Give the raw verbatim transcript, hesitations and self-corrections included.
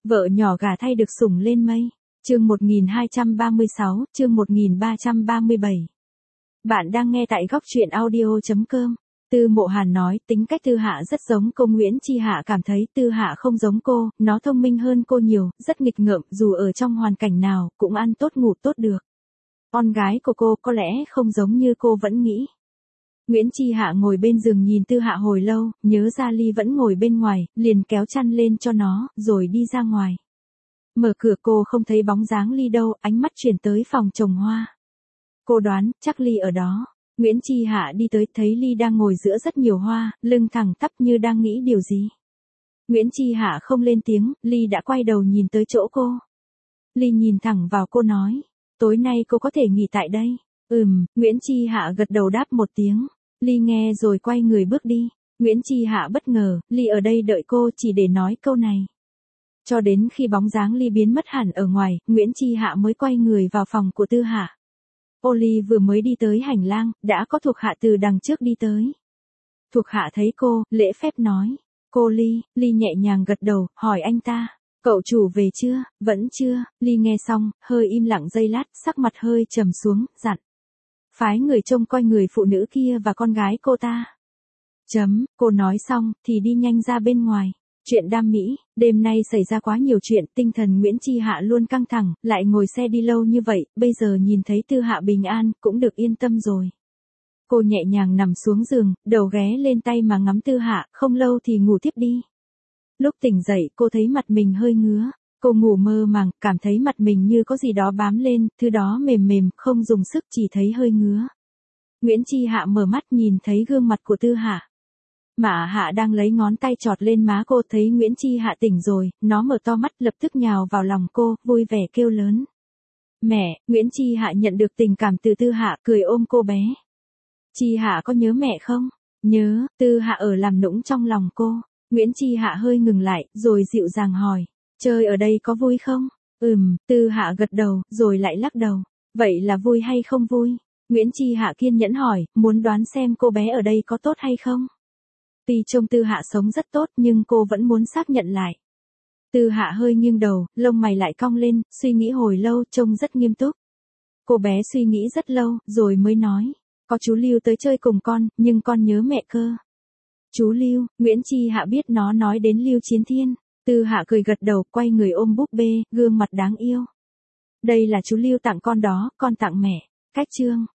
Vợ nhỏ gả thay được sủng lên mây. Chương một nghìn hai trăm ba mươi sáu, chương một nghìn ba trăm ba mươi bảy. Bạn đang nghe tại góc truyện audio chấm com. Tư Mộ Hàn nói, tính cách Tư Hạ rất giống cô. Nguyễn Chi Hạ cảm thấy Tư Hạ không giống cô, nó thông minh hơn cô nhiều, rất nghịch ngợm, dù ở trong hoàn cảnh nào, cũng ăn tốt ngủ tốt được. Con gái của cô có lẽ không giống như cô vẫn nghĩ. Nguyễn Chi Hạ ngồi bên giường nhìn Tư Hạ hồi lâu, nhớ ra Ly vẫn ngồi bên ngoài, liền kéo chăn lên cho nó, rồi đi ra ngoài. Mở cửa cô không thấy bóng dáng Ly đâu, ánh mắt chuyển tới phòng trồng hoa. Cô đoán, chắc Ly ở đó. Nguyễn Chi Hạ đi tới, thấy Ly đang ngồi giữa rất nhiều hoa, lưng thẳng tắp như đang nghĩ điều gì. Nguyễn Chi Hạ không lên tiếng, Ly đã quay đầu nhìn tới chỗ cô. Ly nhìn thẳng vào cô nói, tối nay cô có thể nghỉ tại đây. Ừm, Nguyễn Chi Hạ gật đầu đáp một tiếng. Ly nghe rồi quay người bước đi. Nguyễn Chi Hạ bất ngờ, Ly ở đây đợi cô chỉ để nói câu này. Cho đến khi bóng dáng Ly biến mất hẳn ở ngoài, Nguyễn Chi Hạ mới quay người vào phòng của Tư Hạ. Ô Ly vừa mới đi tới hành lang, đã có thuộc hạ từ đằng trước đi tới. Thuộc hạ thấy cô, lễ phép nói, cô Ly. Ly nhẹ nhàng gật đầu, hỏi anh ta, cậu chủ về chưa? Vẫn chưa. Ly nghe xong, hơi im lặng giây lát, sắc mặt hơi trầm xuống, dặn. Phái người trông coi người phụ nữ kia và con gái cô ta. Chấm, cô nói xong, thì đi nhanh ra bên ngoài. Chuyện Đam Mỹ, đêm nay xảy ra quá nhiều chuyện, tinh thần Nguyễn Chi Hạ luôn căng thẳng, lại ngồi xe đi lâu như vậy, bây giờ nhìn thấy Tư Hạ bình an, cũng được yên tâm rồi. Cô nhẹ nhàng nằm xuống giường, đầu ghé lên tay mà ngắm Tư Hạ, không lâu thì ngủ tiếp đi. Lúc tỉnh dậy, cô thấy mặt mình hơi ngứa. Cô ngủ mơ màng, cảm thấy mặt mình như có gì đó bám lên, thứ đó mềm mềm, không dùng sức, chỉ thấy hơi ngứa. Nguyễn Chi Hạ mở mắt nhìn thấy gương mặt của Tư Hạ. Mã Hạ đang lấy ngón tay chọt lên má cô, thấy Nguyễn Chi Hạ tỉnh rồi, nó mở to mắt lập tức nhào vào lòng cô, vui vẻ kêu lớn. Mẹ. Nguyễn Chi Hạ nhận được tình cảm từ Tư Hạ, cười ôm cô bé. Chi Hạ có nhớ mẹ không? Nhớ. Tư Hạ ở làm nũng trong lòng cô. Nguyễn Chi Hạ hơi ngừng lại, rồi dịu dàng hỏi. Chơi ở đây có vui không? Ừm, Tư Hạ gật đầu, rồi lại lắc đầu. Vậy là vui hay không vui? Nguyễn Chi Hạ kiên nhẫn hỏi, muốn đoán xem cô bé ở đây có tốt hay không? Tuy trông Tư Hạ sống rất tốt nhưng cô vẫn muốn xác nhận lại. Tư Hạ hơi nghiêng đầu, lông mày lại cong lên, suy nghĩ hồi lâu, trông rất nghiêm túc. Cô bé suy nghĩ rất lâu, rồi mới nói. Có chú Lưu tới chơi cùng con, nhưng con nhớ mẹ cơ. Chú Lưu. Nguyễn Chi Hạ biết nó nói đến Lưu Chiến Thiên. Tư Hạ cười gật đầu, quay người ôm búp bê, gương mặt đáng yêu. Đây là chú Lưu tặng con đó, con tặng mẹ. Cách chương.